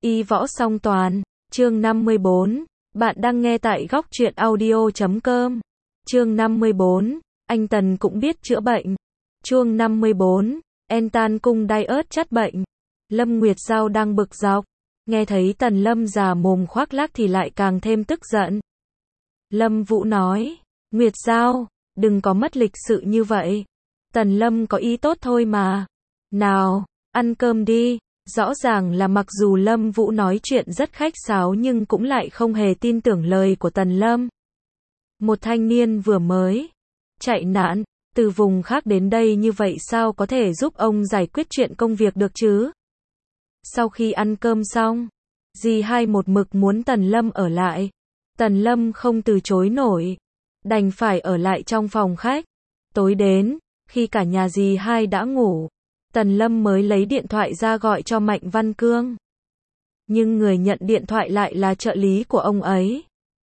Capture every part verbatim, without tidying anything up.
Y võ song toàn, chương năm mươi bốn. Bạn đang nghe tại góc truyện audio chấm com. Chương năm mươi bốn. Anh Tần cũng biết chữa bệnh. Chương năm mươi bốn. Entan cung đai ớt chắt bệnh. Lâm Nguyệt Giao đang bực dọc. Nghe thấy Tần Lâm già mồm khoác lác thì lại càng thêm tức giận. Lâm Vũ nói, Nguyệt Giao, đừng có mất lịch sự như vậy. Tần Lâm có ý tốt thôi mà. Nào, ăn cơm đi. Rõ ràng là mặc dù Lâm Vũ nói chuyện rất khách sáo nhưng cũng lại không hề tin tưởng lời của Tần Lâm. Một thanh niên vừa mới chạy nạn, từ vùng khác đến đây như vậy sao có thể giúp ông giải quyết chuyện công việc được chứ? Sau khi ăn cơm xong, dì hai một mực muốn Tần Lâm ở lại. Tần Lâm không từ chối nổi, đành phải ở lại trong phòng khách. Tối đến, khi cả nhà dì hai đã ngủ, Tần Lâm mới lấy điện thoại ra gọi cho Mạnh Văn Cương. Nhưng người nhận điện thoại lại là trợ lý của ông ấy.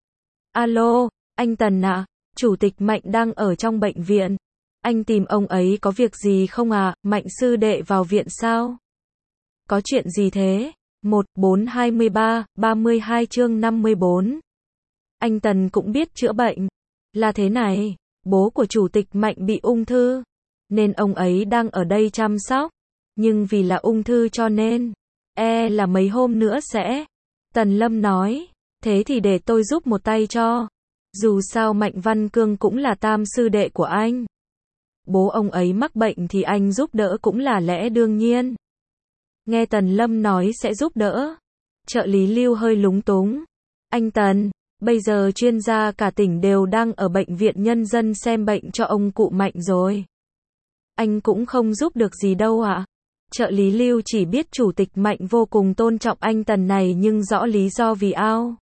Alo, anh Tần ạ, à, Chủ tịch Mạnh đang ở trong bệnh viện. Anh tìm ông ấy có việc gì không à? Mạnh sư đệ vào viện sao? Có chuyện gì thế? một bốn hai ba ba mươi hai chương năm mươi bốn. Anh Tần cũng biết chữa bệnh. Là thế này, bố của Chủ tịch Mạnh bị ung thư, nên ông ấy đang ở đây chăm sóc. Nhưng vì là ung thư cho nên, e là mấy hôm nữa sẽ. Tần Lâm nói, thế thì để tôi giúp một tay cho. Dù sao Mạnh Văn Cương cũng là tam sư đệ của anh. Bố ông ấy mắc bệnh thì anh giúp đỡ cũng là lẽ đương nhiên. Nghe Tần Lâm nói sẽ giúp đỡ, trợ lý Lưu hơi lúng túng. Anh Tần, bây giờ chuyên gia cả tỉnh đều đang ở bệnh viện nhân dân xem bệnh cho ông cụ Mạnh rồi. Anh cũng không giúp được gì đâu ạ. À? Trợ lý Lưu chỉ biết Chủ tịch Mạnh vô cùng tôn trọng anh Tần này nhưng rõ lý do vì ao.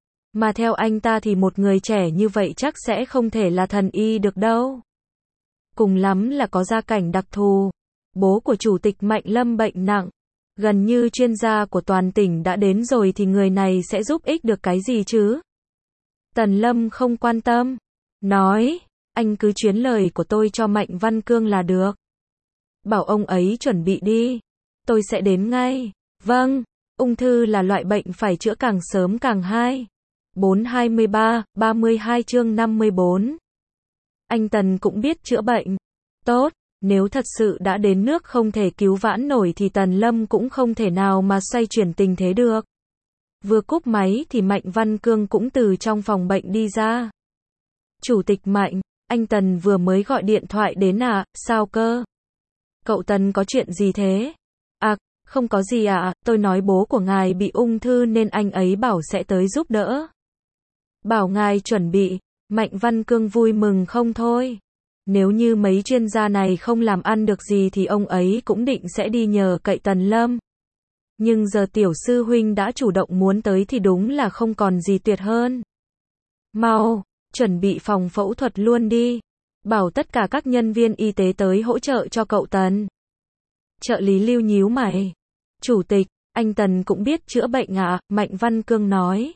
Mà theo anh ta thì một người trẻ như vậy chắc sẽ không thể là thần y được đâu. Cùng lắm là có gia cảnh đặc thù. Bố của Chủ tịch Mạnh lâm bệnh nặng. Gần như chuyên gia của toàn tỉnh đã đến rồi thì người này sẽ giúp ích được cái gì chứ? Tần Lâm không quan tâm. Nói, anh cứ chuyến lời của tôi cho Mạnh Văn Cương là được. Bảo ông ấy chuẩn bị đi. Tôi sẽ đến ngay. Vâng, ung thư là loại bệnh phải chữa càng sớm càng hay. bốn hai ba ba mươi hai chương năm mươi bốn. Anh Tần cũng biết chữa bệnh. Tốt, nếu thật sự đã đến nước không thể cứu vãn nổi thì Tần Lâm cũng không thể nào mà xoay chuyển tình thế được. Vừa cúp máy thì Mạnh Văn Cương cũng từ trong phòng bệnh đi ra. Chủ tịch Mạnh, anh Tần vừa mới gọi điện thoại đến à, sao cơ? Cậu Tần có chuyện gì thế? À, không có gì ạ, à, tôi nói bố của ngài bị ung thư nên anh ấy bảo sẽ tới giúp đỡ. Bảo ngài chuẩn bị, Mạnh Văn Cương vui mừng không thôi. Nếu như mấy chuyên gia này không làm ăn được gì thì ông ấy cũng định sẽ đi nhờ cậy Tần Lâm. Nhưng giờ tiểu sư huynh đã chủ động muốn tới thì đúng là không còn gì tuyệt hơn. Mau, chuẩn bị phòng phẫu thuật luôn đi. Bảo tất cả các nhân viên y tế tới hỗ trợ cho cậu Tần. Trợ lý Lưu nhíu mày. Chủ tịch, anh Tần cũng biết chữa bệnh ạ, à? Mạnh Văn Cương nói.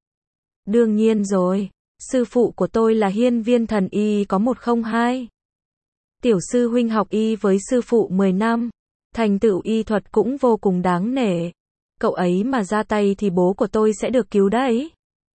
Đương nhiên rồi, sư phụ của tôi là hiên viên thần y có một không hai. Tiểu sư huynh học y với sư phụ mười năm, thành tựu y thuật cũng vô cùng đáng nể. Cậu ấy mà ra tay thì bố của tôi sẽ được cứu đấy.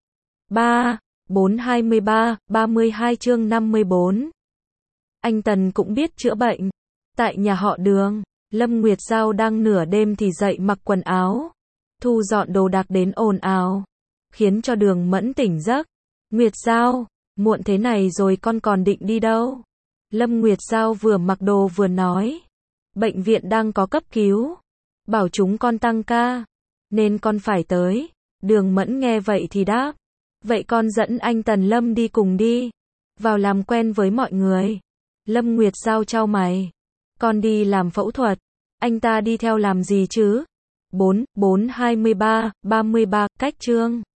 ba bốn hai ba ba mươi hai chương năm mươi bốn. Anh Tần cũng biết chữa bệnh. Tại nhà họ Đường, Lâm Nguyệt Giao đang nửa đêm thì dậy mặc quần áo, thu dọn đồ đạc đến ồn ào, khiến cho Đường Mẫn tỉnh giấc. Nguyệt Giao, muộn thế này rồi con còn định đi đâu? Lâm Nguyệt Giao vừa mặc đồ vừa nói. Bệnh viện đang có cấp cứu. Bảo chúng con tăng ca. Nên con phải tới. Đường Mẫn nghe vậy thì đáp. Vậy con dẫn anh Tần Lâm đi cùng đi. Vào làm quen với mọi người. Lâm Nguyệt Giao chau mày. Con đi làm phẫu thuật. Anh ta đi theo làm gì chứ? bốn bốn hai ba ba mươi ba cách chương.